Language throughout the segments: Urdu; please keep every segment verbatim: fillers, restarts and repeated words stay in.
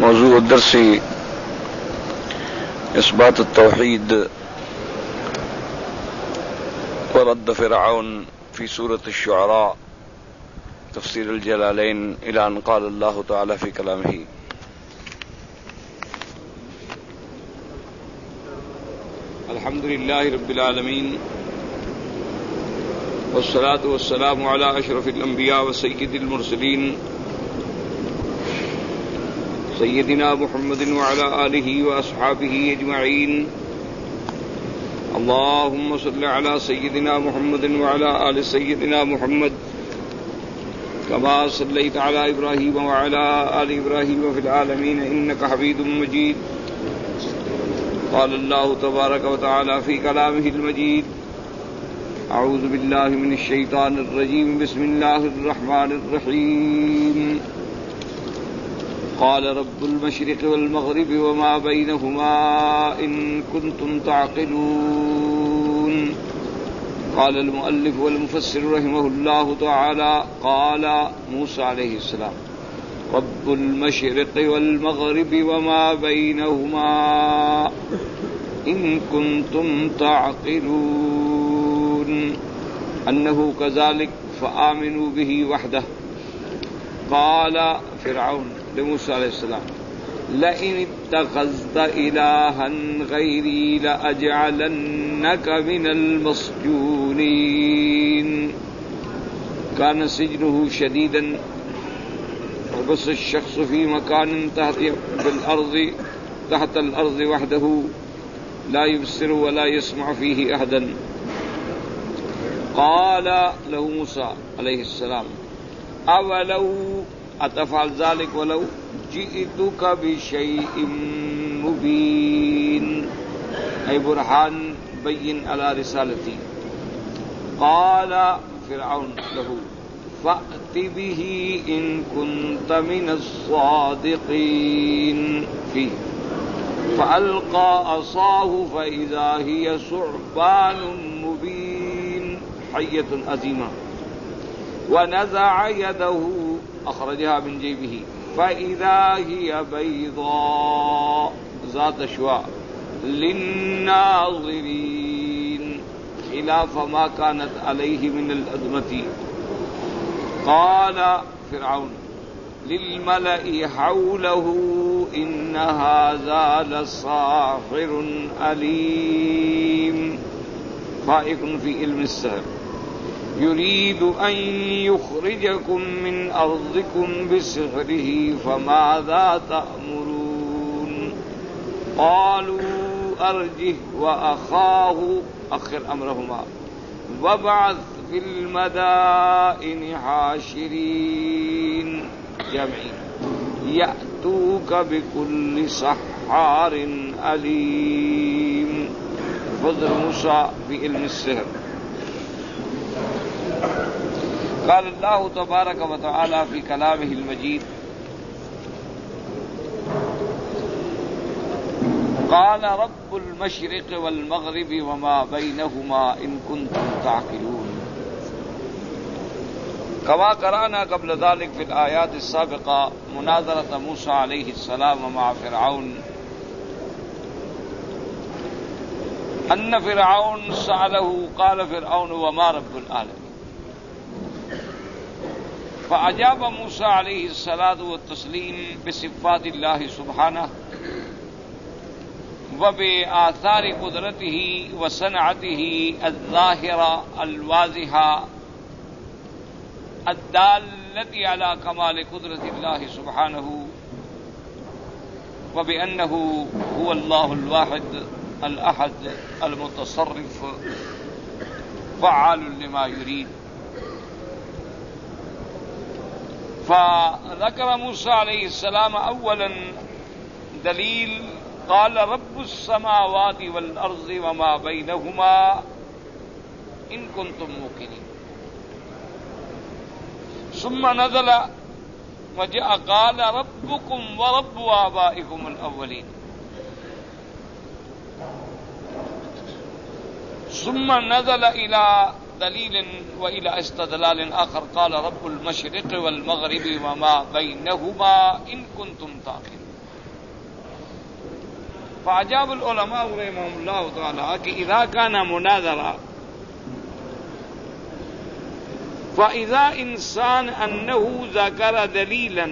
موضوع الدرس إثبات التوحيد ورد فرعون في سورة الشعراء تفسير الجلالين إلى أن قال الله تعالى في كلامه: الحمد لله رب العالمين والصلاة والسلام على أشرف الأنبياء وسيد المرسلين سيدنا محمد وعلى آله وأصحابه أجمعين. اللهم صل على سيدنا محمد وعلى آل سيدنا محمد كما صليت على إبراهيم وعلى آل إبراهيم في العالمين إنك حميد مجيد. قال الله تبارك وتعالى في كلامه المجيد: أعوذ بالله من الشيطان الرجيم بسم الله الرحمن الرحيم. قال رب المشرق والمغرب وما بينهما إن كنتم تعقلون. قال المؤلف والمفسر رحمه الله تعالى: قال موسى عليه السلام: رب المشرق والمغرب وما بينهما إن كنتم تعقلون أنه كذلك فآمنوا به وحده. قال فرعون لموسى عليه السلام: لئن اتخذت إلها غيري لأجعلنك من المسجونين. كان سجنه شديدا وبس الشخص في مكان تحت بالأرض تحت الأرض وحده لا يبصر ولا يسمع فيه أحدا. قال له موسى عليه السلام: أولو أتفعل ذلك ولو جئتك بشيء مبين أي برهان بين على رسالتي. قال فرعون له: فأت به إن كنت من الصادقين فيه. فألقى عصاه فإذا هي ثعبان مبين حية عظيمة. ونزع يده أخرجها من جيبه فإذا هي بيضاء ذات شواء للناظرين خلاف ما كانت عليه من الأدمة. قال فرعون للملأ حوله: إن هذا لساحر عليم فائق في علم السحر يريد أن يخرجكم من أرضكم بسحره فماذا تأمرون. قالوا أرجه وأخاه أخر أمرهما وابعث في المدائن حاشرين جمعين يأتوك بكل سحار عليم. فضل موسى في علم السحر. قال الله تبارك وتعالى في كلامه المجيد: قال رب المشرق والمغرب وما بينهما إن كنتم تعقلون. كما قرأنا قبل ذلك في الآيات السابقة مناظرة موسى عليه السلام مع فرعون، أن فرعون سأله قال فرعون: وما رب العالمين؟ فأجاب موسى عليه الصلاة والتسليم بصفات الله سبحانه وبآثار قدرته وصنعته الظاهرة الواضحة الدالة على كمال قدرة الله سبحانه، وبأنه هو الله الواحد الأحد المتصرف فعال لما يريد. فذكر موسى عليه السلام أولا دليل قال رب السماوات والأرض وما بينهما إن كنتم موقنين. ثم نزل وجاء قال ربكم ورب آبائكم الأولين. ثم نزل إلى دلیل وإلى استدلال آخر قال رب المشرق والمغرب وما بينهما إن كنتم تعقلون. فأجاب العلماء رحمهم الله تعالى کہ اذا كان مناظرہ فإذا انسان انه ذكر دلیلا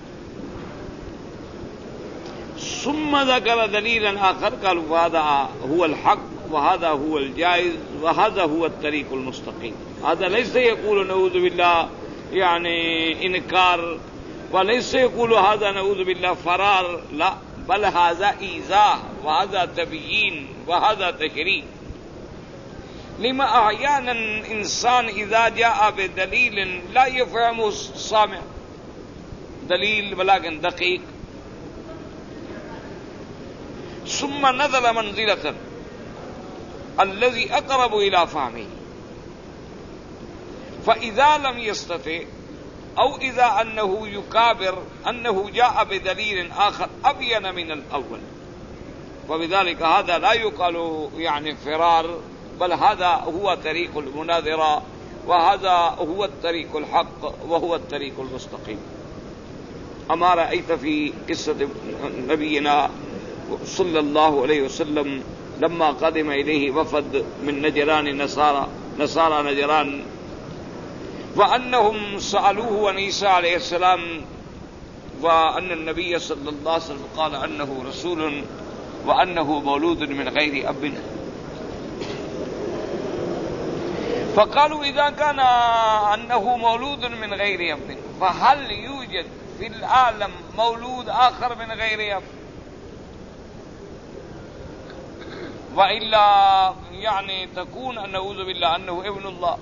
ثم ذكر دلیلا آخر قالوا وهذا هو الحق وهذا هو الجائز وهذا هو الطريق المستقيم. هذا ليس يقول نعوذ بالله يعني انكار وليس يقول هذا نعوذ بالله فرار، لا، بل هذا ايذاء وهذا تبيين وهذا تشريع. لما احيانا انسان اذا جاء بدليل لا يفهمه السامع، دليل ولكن دقيق، ثم نزل منزلة الذي اقرب الى فهمه، فاذا لم يستطع او اذا انه يكابر انه جاء بدليل اخر ابين من الاول، وبذلك هذا لا يقال يعني فرار، بل هذا هو طريق المناظرة وهذا هو الطريق الحق وهو الطريق المستقيم. اما رأيت في قصة نبينا صلى الله عليه وسلم لما قدم إليه وفد من نجران نصارى نصارى نجران وأنهم سألوه عن عيسى عليه السلام وأن النبي صلى الله عليه وسلم قال أنه رسول وأنه مولود من غير أب، فقالوا إذا كان أنه مولود من غير أب فهل يوجد في العالم مولود آخر من غير أب؟ وإلا يعني تكون أن نعوذ بالله أنه ابن الله.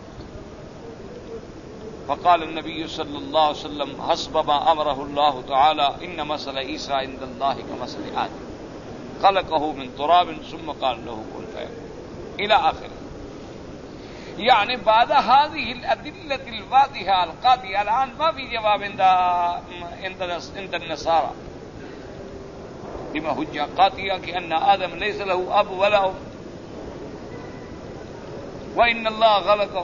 فقال النبي صلى الله عليه وسلم حسب ما أمره الله تعالى إن مثل عيسى عند الله كمثل آدم خلقه من تراب ثم قال له كن فيكون إلى آخره. يعني بعد هذه الأدلة الواضحة القاطعة الآن ما في جواب عند عند النصارى بما حجة قاطعة كأن آدم ليس له أب ولا أم وإن الله خلقه.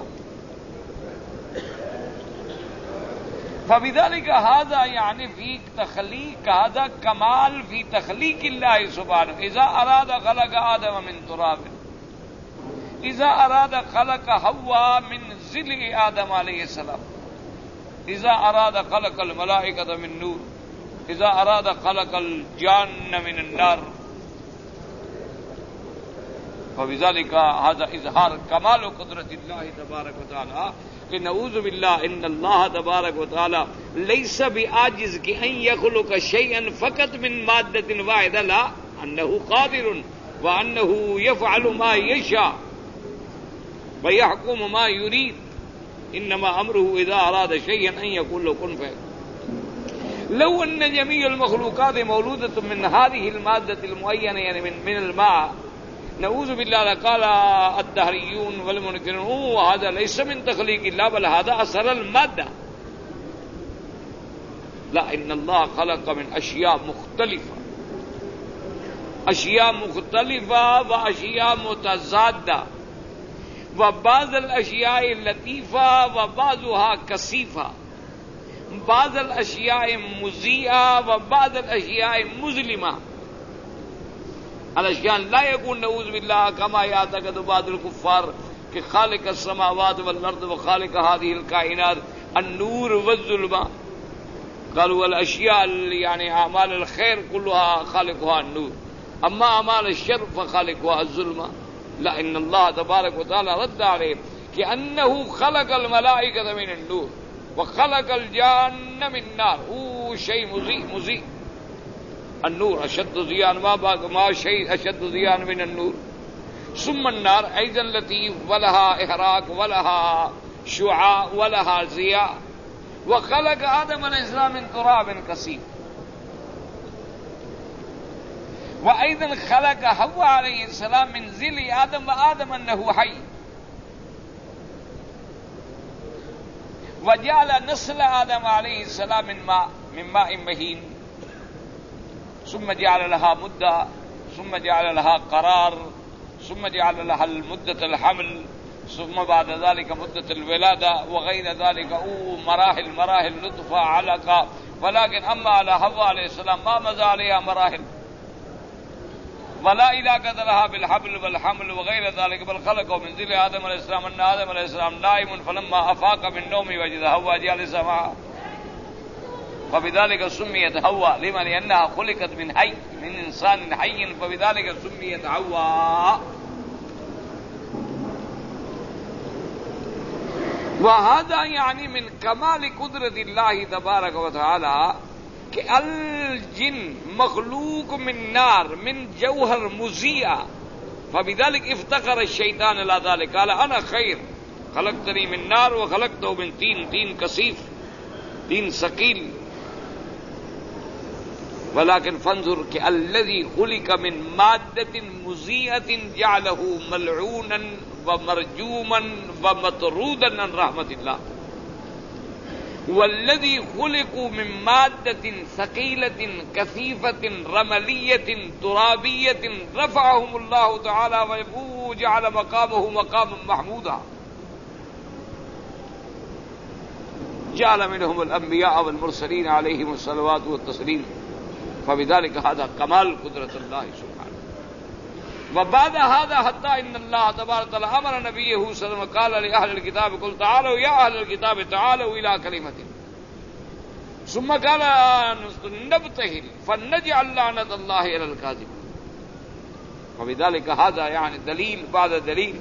فبذلك هذا يعني في تخليق، هذا كمال في تخليق الله سبحانه. إذا أراد خلق آدم من تراب، إذا أراد خلق حواء من ضلع آدم عليه السلام، إذا أراد خلق الملائكة من نور، إذا أراد خلق الجان من النار. فبذلك هذا إظهار كمال قدرة الله تبارك وتعالى کہ نعوذ باللہ ان اللہ تبارک و تعالی لیس بعاجز کہ ان یخلق شیئا فقط من مادة واحدة، لا، انه قادر وانه يفعل ما يشاء ويحكم ما يريد، انما امره اذا اراد شيئا ان يقول له كن فيكون. لو ان جميع المخلوقات مولودة من هذه المادة المعينة يعني من من الماء، نعوذ بالله لقال الدهريون والمنكرون هذا ليس من تخليق الله بل هذا اثر المادة. لا، ان الله خلق من اشياء مختلفة، اشياء مختلفة واشياء متضادة، وبعض الاشياء لطيفة وبعضها كثيفة، بعض الاشياء مضيئة وبعض الاشياء مظلمة. الاشياء لا يكون نعوذ بالله كما يعتقد بعض الكفار کہ خالق السماوات والارض وخالق هذه الكائنات النور والظلمة. قالوا الاشياء يعني اعمال الخير كلها خالقها النور، اما اعمال الشر فخالقها الظلمة. لا، ان الله تبارك وتعالى رد عليه كأنه خلق الملائكة من النور وخلق الجان من النار. هو شيء مضيء مضيء. النور اشد ضياء، ما ما شيء اشد ضياء من النور. ثم النار ايضا لطيف ولها احراق ولها شعاع ولها ضياء. وخلق آدم عليه السلام من تراب كثيف، وايضا خلق حواء عليه السلام من ضلع آدم وآدم انه حي، وجعل نسل آدم عليه السلام من ماء من ماء مهين، ثم جعل لها مدة، ثم جعل لها قرار، ثم جعل لها المدة الحمل، ثم بعد ذلك مدة الولادة وغير ذلك. أو مراحل مراحل نطفة علقة. ولكن أما على حواء عليه السلام ما مضى عليها مراحل. ولا علاقة لها بالحبل والحمل وغير ذلك، بل خلقه من ذل آدم علیہ السلام أن آدم علیہ السلام نائم فلما أفاق من نومه وجد حواء جالسة معه فبذلك سميت حواء، لما لأنها خلقت من حي من إنسان حي فبذلك سميت حواء. وهذا يعني من كمال قدرة الله تبارك وتعالى کہ الجن مخلوق من نار من جوہر مضیء، فبذلك افتخر الشیطان الى ذلك قال انا خیر خلقتنی من نار وخلقته من طین، طین کثیف طین ثقیل. ولكن فانظر کہ الذي خلق من مادة مضيئة جعله ملعونا ومرجوما ومطرودا عن رحمة الله، والذي خلقوا من مادة ثقيلة كثيفة رملية ترابية رفعهم الله تعالى وجعل مقامه مقاما محمودا، جعل منهم الأنبياء والمرسلين عليهم الصلوات والتسليم. فبذلك هذا كمال قدرة الله سبحانه. وبعد هذا حتى إن الله تبارك وتعالى أمر نبيه صلى الله عليه وسلم قال لأهل الكتاب قل تعالوا يا أهل الكتاب تعالوا إلى كلمة، ثم قال نبتهل فنجعل لعنة الله على الكاذبين. فبذلك هذا يعني دليل بعد دليل.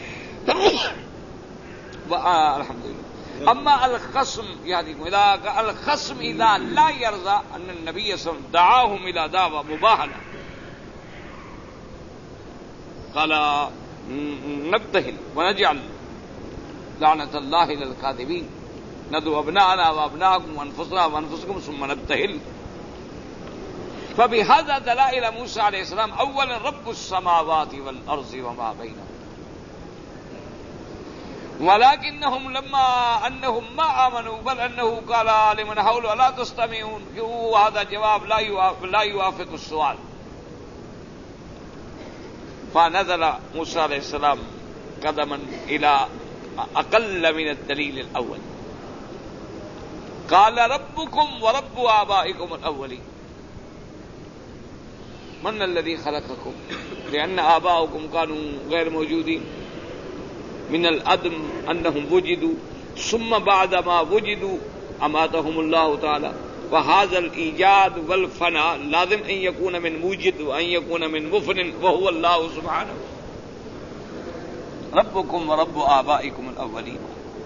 الحمد لله. أما الخصم يعني الخصم إذا لا يرضى أن النبي صلى الله عليه وسلم دعاهم إلى دعوة مباهلة قال نبتهل ونجعل لعنة الله إلى الكاذبين، ندعو أبناءنا وأبناءكم وأنفسنا وأنفسكم ثم نبتهل. فبهذا دلائل موسى عليه السلام أولا رب السماوات والأرض وما بينهما، ولكنهم لما أنهم ما آمنوا بل أنه قال لمن حوله ألا تستمعون، وهذا جواب لا يوافق, لا يوافق السؤال. فنزل موسى عليه السلام قدما إلى أقل من الدليل الأول، قال ربكم ورب آبائكم الأولين. من الذي خلقكم؟ لأن آباؤكم كانوا غير موجودين، من العدم أنهم وجدوا ثم بعد ما وجدوا أماتهم الله تعالى. وهذا الإيجاد والفناء لازم أن يكون من موجد وأن يكون من مفن وهو الله سبحانه. ربكم ورب آبائكم الأولين.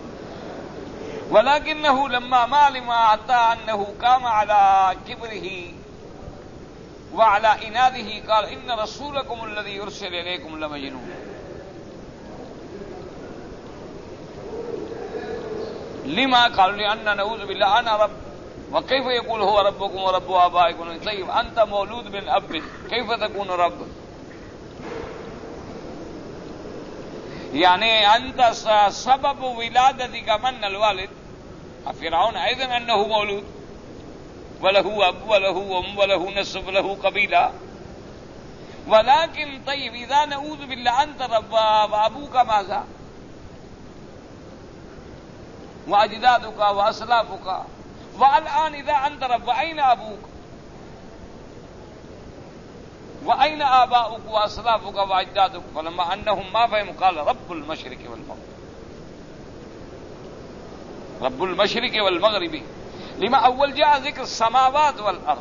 ولكنه لما معلم حتى أنه قام على كبره وعلى إناده قال إن رسولكم الذي يرسل إليكم لمجنون. لما قالوا لأن نعوذ بالله أنا رب، وكيف يقول هو ربكم ورب آبائكم؟ طيب أنت مولود من أب كيف تكون رب؟ يعني أنت سبب ولادتك من الوالد. فرعون أيضا أنه مولود وله أب وله أم وله نسب وله قبيلة، ولكن طيب إذا نعوذ بالله أنت رب وأبوك ماذا؟ وأجدادك وأسلافك. والآن إذا أنت رب أين أبوك وأين آباؤك وأسلافك وأجدادك؟ فلما أنهم ما فهموا قال رب المشرق والمغرب، رب المشرق والمغرب. لما أول جاء ذكر السماوات والأرض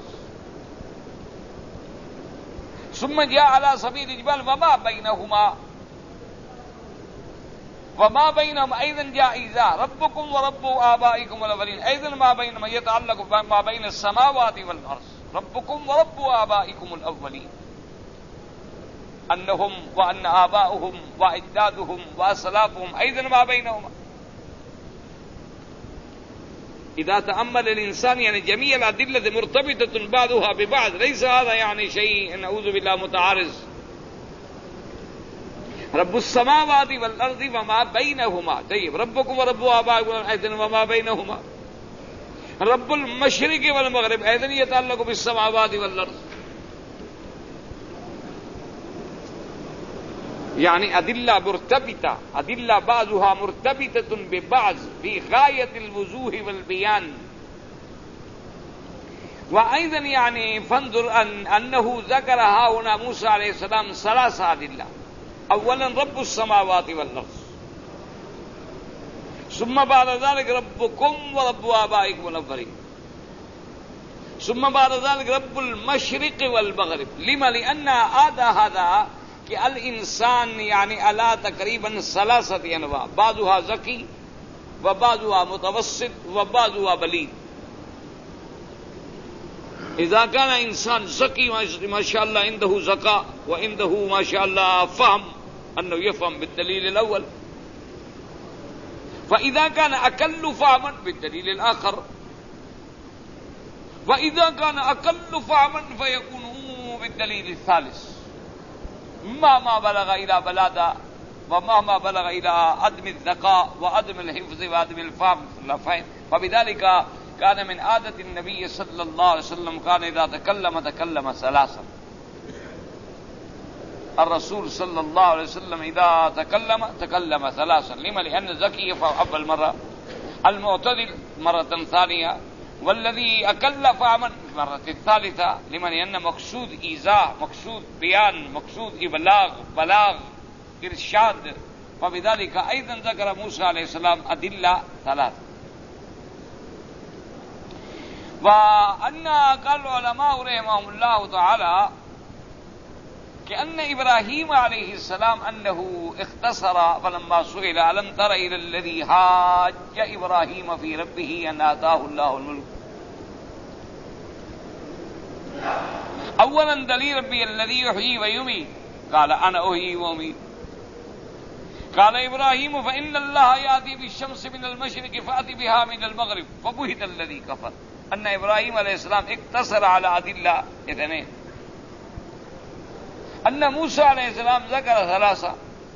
ثم جاء على سبيل الجبال وما بينهما، وما بينهما أيضا جاء إذا ربكم ورب آبائكم الأولين، أيضا ما بين ما يتعلق ما بين السماوات والأرض. ربكم ورب آبائكم الأولين أنهم وأن آباؤهم وأجدادهم وأسلافهم أيضا ما بينهما. إذا تأمل الإنسان يعني جميع الأدلة مرتبطة بعضها ببعض، ليس هذا يعني شيء نعوذ بالله متعارض. رب السماوات والأرض وما بينهما. طيب ربكم ورب آبائكم أيضا وما بينهما. رب المشرق والمغرب أيضا يتعلق بالسماوات والأرض. يعني أدلة مرتبطة، أدلة بعضها مرتبطة ببعض في غاية الوضوح والبيان. وأيضا يعني فانظر أن أنه ذكر ها هنا موسى عليه السلام ثلاث أدلة. أولا رب السماوات والأرض، ثم بعد ذلك ربكم ورب آبائكم الأولين، ثم بعد ذلك رب المشرق والمغرب. لما؟ لأن هذا هذا کہ الانسان يعني على تقريبا ثلاثة أنواع، بعضها ذكي وبعضها متوسط وبعضها بليد. إذا كان إنسان ذكي ما شاء الله عنده ذكاء وعنده ما شاء الله فهم أنه يفهم بالدليل الأول، فإذا كان أقل فهما بالدليل الآخر، وإذا كان أقل فهما فيكون بالدليل الثالث، مهما بلغ إلى بلادة ومهما بلغ إلى عدم الذكاء وعدم الحفظ وعدم الفهم. فبذلك كان من عادة النبي صلى الله عليه وسلم كان إذا تكلم تكلم ثلاثا. الرسول صلى الله عليه وسلم إذا تكلم تكلم ثلاثا. لما؟ لأن الذكي يفهم أول مرة، المعتدل مرة ثانية، والذي أقل فهما مرة الثالثة. لما؟ لأن مقصود إيذاء، مقصود بيان، مقصود إبلاغ، بلاغ، إرشاد. فبذلك أيضا ذكر موسى عليه السلام أدلة ثلاث. وأن قال العلماء رحمهم الله تعالى كأن إبراهيم عليه السلام أنه اختصر فلما سئل ألم تر إلى الذي حاج إبراهيم في ربه أن آتاه الله الملك. أولا دليل ربي الذي يحيي ويميت، قال أنا أحيي وأميت. قال إبراهيم فإن الله يأتي بالشمس من المشرق فأتي بها من المغرب فبهت الذي كفر. أن إبراهيم عليه السلام اقتصر على أدلة اثنين. أن موسى عليه السلام ذكر ثلاثة.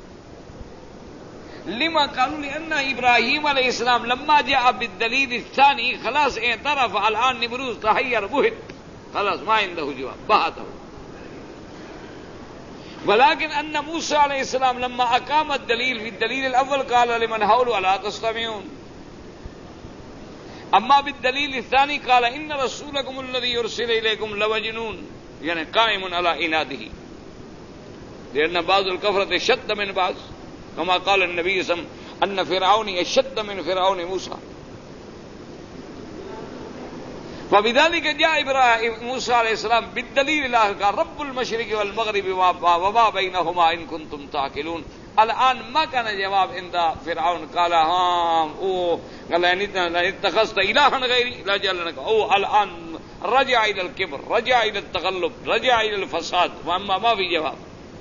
لما؟ قالوا لأن إبراهيم عليه السلام لما جاء بالدليل الثاني خلاص اعترف، الآن نمروز تحير بهت، خلاص ما عنده جواب، بهته. ولكن أن موسى عليه السلام لما أقام الدليل في الدليل الأول قال لمن حوله ألا تستمعون. أما بالدليل الثاني قال إن رسولكم الذي يرسل إليكم لمجنون، يعني قائم على عناده، لأن بعض الكفرة شد من بعض، كما قال النبي صلى الله عليه وسلم أن فرعون أشد من فرعون موسى. فبذلك جاء إبراهيم موسى عليه السلام بالدليل الآخر قال رب المشرق والمغرب وما بينهما إن كنتم تعقلون. الآن ما كان جواب عند فرعون قال ها أو قال إن اتخذت إلها غيري لا جعلنك، أو الآن رجع إلى الكبر، رجع إلى التغلب، رجع إلى الفساد، وأما ما في جواب.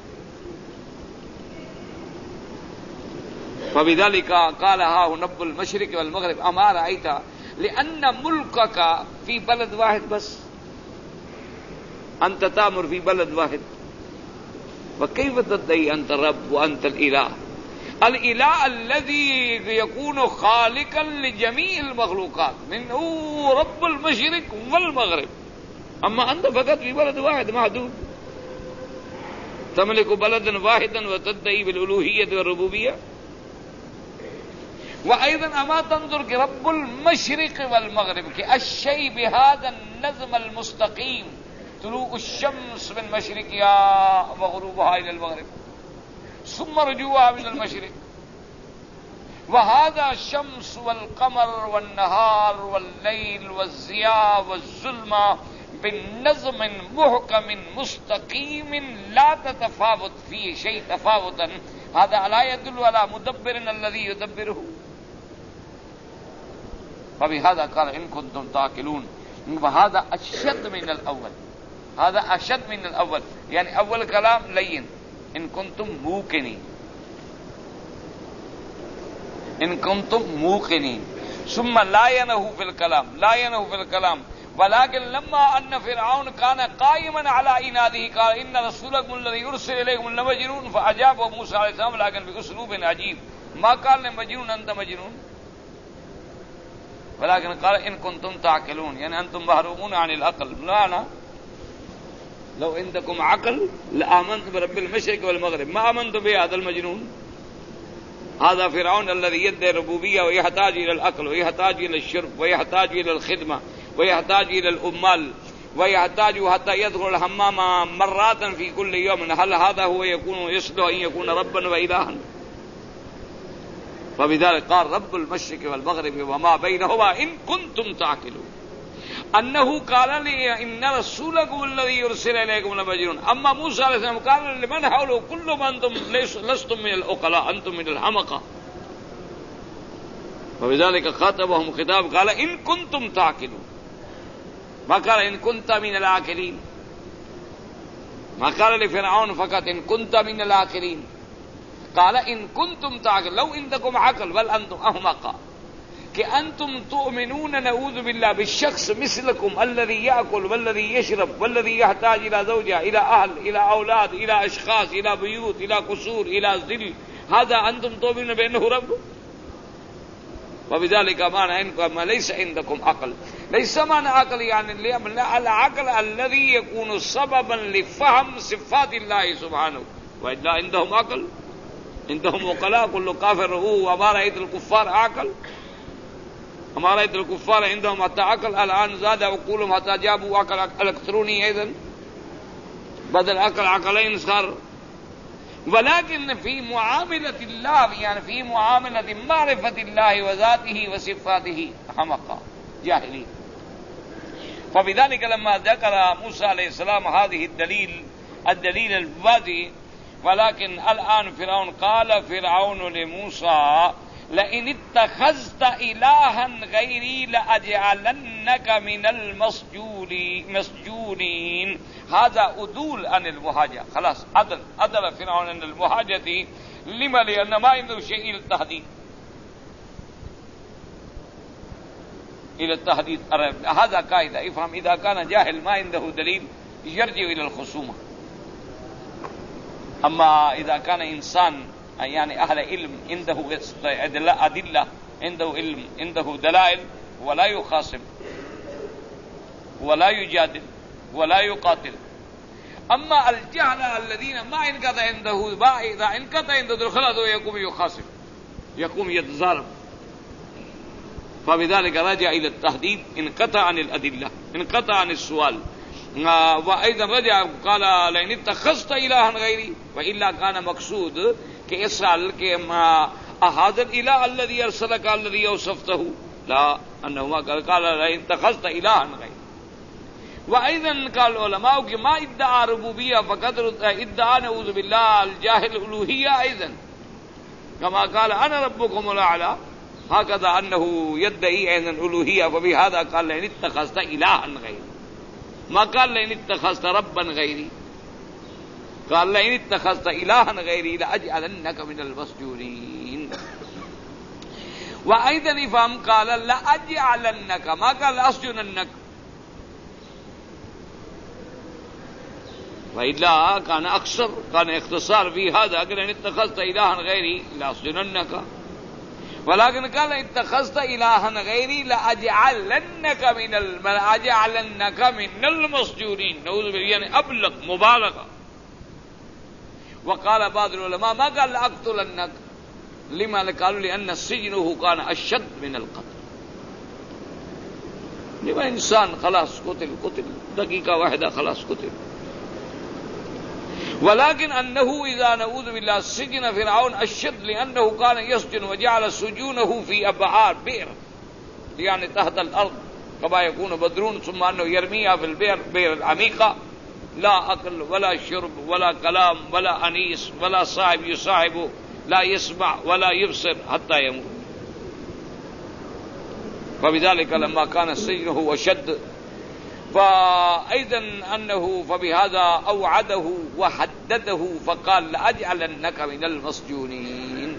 فبذلك قال ها رب المشرق والمغرب أما رأيت، لأن ملكك في بلد واحد بس، أنت تأمر في بلد واحد، وكيف تدعي أنت رب وأنت الإله؟ الإله الذي يكون خالقا لجميع المخلوقات، من هو رب المشرق والمغرب، أما أنت فقط في بلد واحد محدود، تملك بلدا واحدا وتدعي بالألوهية والربوبية. وأيضا أما تنظر كرب المشرق والمغرب كالشيء بهذا النظم المستقيم، طلوع الشمس من مشرقها وغروبها إلى المغرب ثم رجوعها من المشرق، وهذا الشمس والقمر والنهار والليل والضياء والظلمة بالنظم محكم مستقيم لا تتفاوت فيه شيء تفاوتا. هذا لا يدل على مدبر الذي يدبره. فبهذا قال إن كنتم تعقلون. وهذا أشد من الأول، هذا أشد من الأول، يعني أول كلام لين إن كنتم موقنين، إن كنتم موقنين، ثم لا ينهوا في الكلام، لا ينهوا في الكلام. ولكن لما أن فرعون كان قائما على عناده قال إن رسولكم الذي يرسل إليكم لمجنون، فأجابه موسى عليه السلام لكن بأسلوب عجيب، ما قال لمجنون أنت مجنون، ولكن قال إن كنتم تعقلون، يعني أنتم محرومون عن العقل. لا لا، لو عندكم عقل لآمنت برب المشرق والمغرب، ما آمنت بهذا المجنون. هذا فرعون الذي يدعي الربوبية ويحتاج إلى العقل ويحتاج إلى الشرب ويحتاج إلى الخدمة ويحتاج إلى الأمال ويحتاج حتى يدخل الحمام مرات في كل يوم، هل هذا هو يكون يصلح أن يكون ربا وإلها؟ فبذلك قال رب المشرق والمغرب وما بينهما إن كنتم تعقلون. أنه قال لي إن رسولكم الذي يرسل إليكم لمجنون. أما موسى عليه السلام قال لمن حوله كل من أنتم لستم من العقلاء أنتم من الحمقى. فبذلك خاطبهم خطاب قال إن كنتم تعقلون، ما قال إن كنت من العاقلين، ما قال لفرعون فقط إن كنت من العاقلين، قال إن كنتم تعقلون، لو عندكم عقل بل أنتم أحمقى، کہ انتم تؤمنون نعوذ باللہ بالشخص مثلكم الذي يأكل والذي يشرب والذي يحتاج إلى زوجة إلى أهل إلى أولاد إلى أشخاص إلى بيوت إلى قصور إلى ظل، هذا أنتم تؤمنون بأنه رب؟ وبذلك معنى إنكم ليس عندكم عقل. ليس معنى عقل يعني العقل الذي يكون سببا لفهم صفات الله سبحانه، وإلا عندهم عقل، عندهم عقلاء كل كافر هو. وما رأيت الكفار عقل، ہمارا ادھر الكفار عندهم حتى عقل، الآن زاد عقولهم حتى جابوا عقل الكتروني أيضا بدل عقل عقلين صار. ولكن في معاملة الله يعني في معاملة معرفة الله وذاته وصفاته حمقى جاهلين. فبذلك لما ذكر موسى عليه السلام هذه الدليل الدليل الواضح، ولكن الآن فرعون قال فرعون لموسى لئن اتخذت إلها غيري لأجعلنك من المسجونين. هذا عدول عن المحاجة، خلاص عدل عدل فرعون عن المحاجة. لما؟ لأن ما عنده شيء إلى التهديد، إلى التهديد. هذا قاعدة افهم، إذا كان جاهل ما عنده دليل يرجع إلى الخصومة. أما إذا كان إنسان يعني أهل علم عنده أدلة عنده علم عنده دلائل ولا يخاصم ولا يجادل ولا يقاتل. أما الجهل الذين ما انقطع عنده ما إذا انقطع عنده خلاص يقوم يخاصم يقوم يتضارب. فبذلك رجع إلى التهديد، انقطع عن الأدلة، انقطع عن السؤال. وأيضا رجع قال لئن اتخذت إلها غيري، وإلا كان مقصود کہ اسأل کہ هذا الإله الذي أرسلك الذي أوصفته، لا أنه ما قال قال لئن اتخذت إلها غيري. وأيضا قال العلماء کہ ما ادعى ربوبية فقد ادعى نعوذ بالله الجاهل الألوهية أيضا، كما قال أنا ربكم الأعلى، هكذا أنه يدعي أيضا الألوهية. فبهذا قال لئن اتخذت إلها غيري، ما قال لئن اتخذت ربا غيري، قال لئن اتخذت إلها غيري لأجعلنك من المسجونين. وأيضا فهم قال لأجعلنك، ما قال لأسجننك، وإلا كان أكثر كان اختصار في هذا لئن اتخذت إلها غيري لأسجننك. ولكن قال اتخذت إلها غيري لأجعلنك من لأجعلنك من المسجونين، نعوذ بالله، يعني أبلغ مبالغة. وقال بعض العلماء ما قال لأقتلنك، لما؟ قالوا لأن سجنه كان أشد من القتل. لما إنسان خلاص قتل قتل دقيقة واحدة خلاص قتل. ولكن أنه إذا نعوذ بالله سجن فرعون أشد، لأنه كان يسجن وجعل سجونه في أبعاد بئر، يعني تحت الأرض كما يكون بدرون، ثم أنه يرميها في البئر بئر العميقة، لا أكل ولا شرب ولا كلام ولا أنيس ولا صاحب يصاحبه، لا يسمع ولا يبصر حتى يموت. فبذلك لما كان سجنه أشد، فأيضا أنه فبهذا أوعده وحدده فقال لأجعلنك من المسجونين.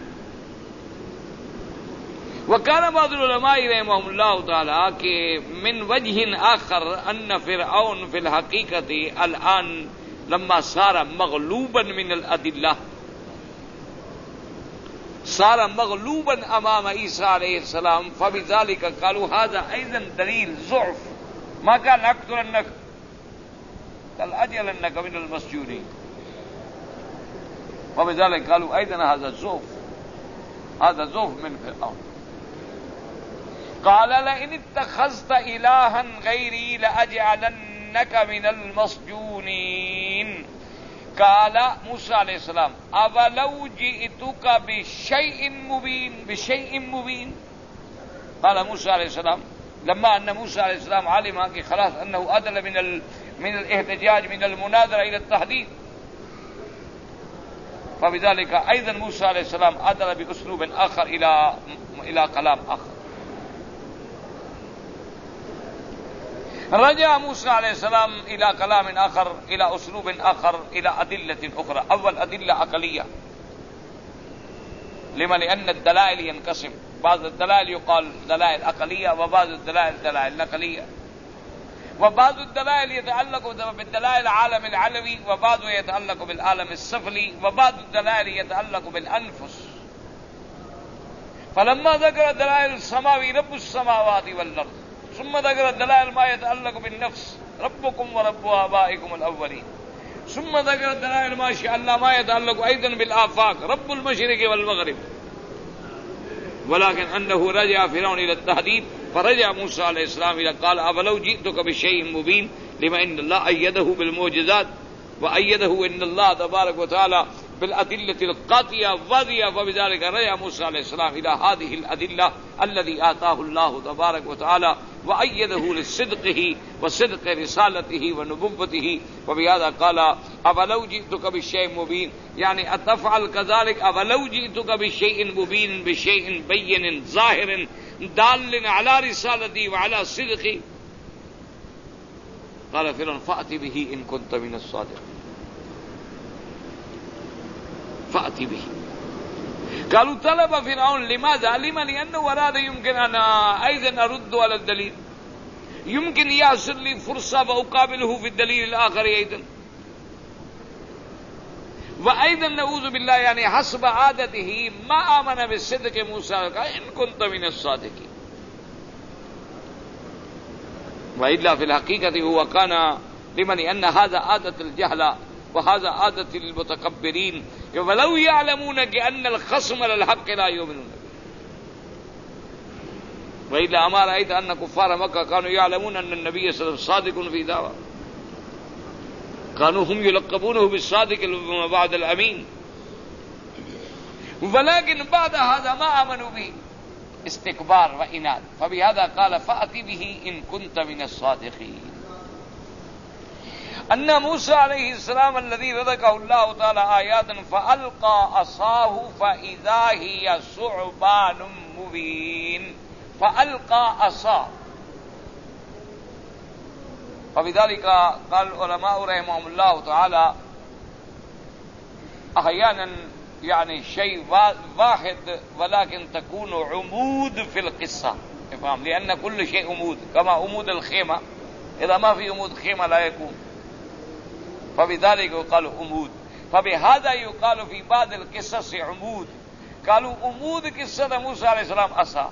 وكان بعض العلماء رحمهم الله تعالى کہ من وجه آخر أن فرعون في الحقيقة الآن لما صار مغلوبا من الأدلة، صار مغلوبا أمام عيسى عليه السلام، فبذلك قالوا هذا أيضا دليل ضعف. ما قال لأقتلنك، قال أجعلنك من المسجونين. وبذلك قالوا أيضا هذا ضعف، هذا ضعف من فرعون. قال لئن اتخذت إلها غيري لأجعلنك إنك من المسجونين. قال موسى عليه السلام أولو جئتك بشيء مبين بشيء مبين. قال موسى عليه السلام لما أن موسى عليه السلام علم کہ خلاص أنه أدل من ال من الاحتجاج من المناظرة إلى التحديد، فبذلك أيضا موسى عليه السلام أدل بأسلوب آخر إلى إلى كلام آخر. رجع موسى عليه السلام إلى كلام آخر، إلى أسلوب آخر، إلى أدلة أخرى. أول أدلة عقلية. لما؟ لأن الدلائل ينقسم، بعض الدلائل يقال دلائل عقلية، وبعض الدلائل دلائل نقلية، وبعض الدلائل يتعلق بالدلائل العالم العلوي، وبعض يتعلق بالعالم السفلي، وبعض الدلائل يتعلق بالأنفس. فلما ذكر دلائل السماوي رب السماوات والأرض، ثم ذكر دلائل ما يتعلق بالنفس ربكم ورب آبائكم الأولين، ثم ذكر دلائل ما شاء الله ما يتعلق أيضا بالآفاق رب المشرق والمغرب. ولكن أنه رجع فرعون إلى التهديد، فرجع موسى عليه السلام إلى قال أولو جئتك بشيء مبين، لما إن الله أيده بالمعجزات، وأيده إن الله تبارك وتعالى بالأدلة القاطعة الواضحة، فبذلك رجع موسى عليه السلام إلى هذه الأدلة الذي آتاه الله تبارك وتعالى، وأيده لصدقه وصدق رسالته ونبوته. وبهذا قال أولو جئتك بشيء مبين، يعني أتفعل كذلك؟ أولو جئتك بشيء مبين بشيء بين ظاهر دال على رسالتي وعلى صدقي. قال فرعون فأت به إن كنت من الصادقين. فأت به. قالوا طلب فرعون لماذا؟ لما؟ لأنه أراد يمكن أن أيضا أرد على الدليل، يمكن يحصل لي فرصة وأقابله في الدليل الآخر أيضا. وأيضا نعوذ بالله يعني حسب عادته ما آمن بالصدق موسى إن كنت من الصادقين. وإلا في الحقيقة هو كان لمن أن هذا عادة الجهل وهذا عادة المتكبرين، ولو يعلمون أن الخصم للحق لا يؤمنون به. وإلا أما رأيت أن كفار مكة كانوا يعلمون أن النبي صلى الله عليه وسلم صادق في دعوة، كانوا هم يلقبونه بالصادق بعد الأمين، ولكن بعد هذا ما آمنوا به، استكبار وإناد. فبهذا قال فأتي به إن كنت من الصادقين. أن موسى عليه السلام الذي رزقه الله تعالى آيات فألقى عصاه فإذا هي ثعبان مبين. فألقى عصاه. فبذلك قال العلماء رحمهم الله تعالى أحيانا يعني شيء واحد ولكن تكون عمود في القصة، افهم؟ لأن كل شيء عمود، كما عمود الخيمة إذا ما في عمود خيمة لا يكون، فبذلك يقال عمود. فبهذا يقال في بعض القصص عمود. قالوا عمود قصة موسى عليه السلام عصا،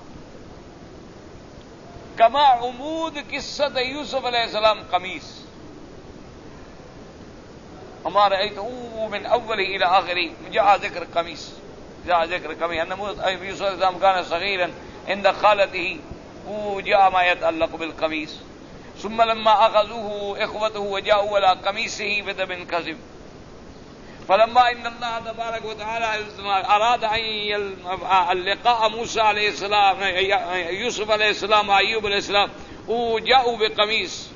كما عمود قصة يوسف عليه السلام قميص. وما رأيته من أوله إلى آخره جاء ذكر قميص، جاء ذكر قميص أن يوسف عليه السلام كان صغيرا عند خالته وجاء ما يتعلق بالقميص. ثم لما أخذوه إخوته وجاءوا على قميصه بدم كذب. فلما إن الله تبارك وتعالى أراد أن اللقاء موسى عليه السلام يوسف عليه السلام أيوب عليه السلام وجاءوا بقميص،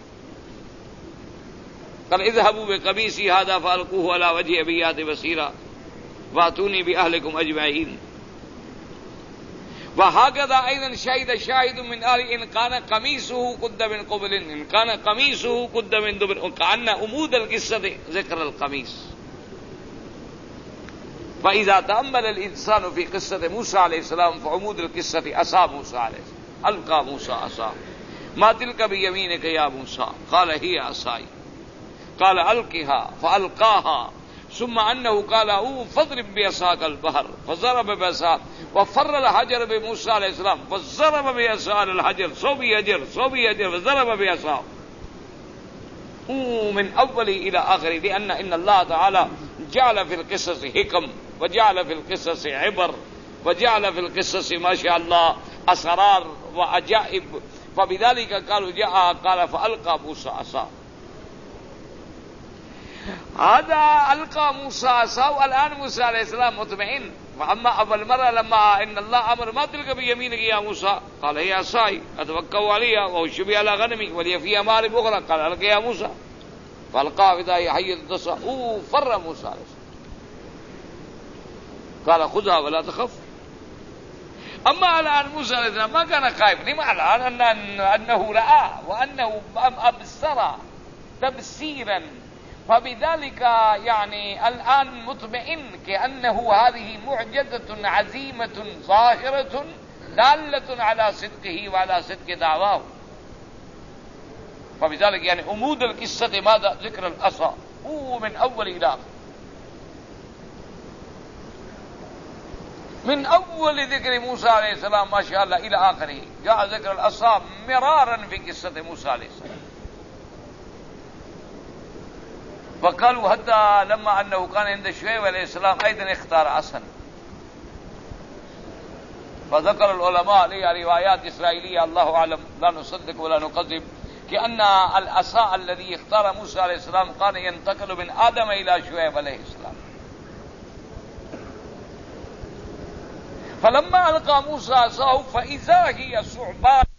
قال اذهبوا بقميصي هذا فألقوه على وجه أبي بصيرا وأتوني بأهلكم أجمعين. وهكذا أيضا شهد شاهد من آل إن كان قميصه قد من قبل إن كان قميصه قد من دبر، كأن عمود القصة ذكر القميص. فإذا تأمل الإنسان في قصة موسى عليه السلام فعمود القصة عصا موسى عليه السلام. ألقى موسى عصاه ما تلك بيمينك يا موسى قال هي عصاي قال ألقها فألقاها ثم أنه قال أوه فاضرب بعصاك البحر فضرب بعصاه وفر الحجر بموسى عليه السلام فضرب بعصاه الحجر صوبي حجر صوبي حجر فضرب بعصاه من أوله إلى آخره. لأن إن الله تعالى جعل في القصص حكم وجعل في القصص عبر وجعل في القصص ما شاء الله أسرار وعجائب. فبذلك قالوا جاء قال فألقى موسى عصاه هذا ألقى موسى عصاه والآن موسى عليه السلام مطمئن. وأما أول مرة لما إن الله أمر ما تلقى بيمينك يا موسى قال هي عصاي أتوكل عليها وأهش بها على غنمي ولي فيها مآرب أخرى قال ألقى يا موسى فألقاها فإذا هي حية تسعى. أوه فر موسى عليه السلام قال خذها ولا تخف. أما الآن موسى عليه السلام ما كان خائف. لما الآن أن أنه رأى وأنه أبصر تبصيرا، فبذلك يعني الآن مطمئن كأنه هذه معجزة عزيمة ظاهرة دالة على صدقه وعلى صدق دعواه. فبذلك يعني عمود القصة ماذا؟ ذكر العصا هو من أول إلى آخر، من أول ذكر موسى عليه السلام ما شاء الله إلى آخره جاء ذكر العصا مرارا في قصة موسى عليه السلام. وقالوا حتى لما أنه كان عند شعيب عليه السلام أيضا اختار عصا. فذكر العلماء لي روايات إسرائيلية الله أعلم لا نصدق ولا نكذب كأن العصا الذي اختار موسى عليه السلام كان ينتقل من آدم إلى شعيب عليه السلام. فلما ألقى موسى عصاه فإذا هي ثعبان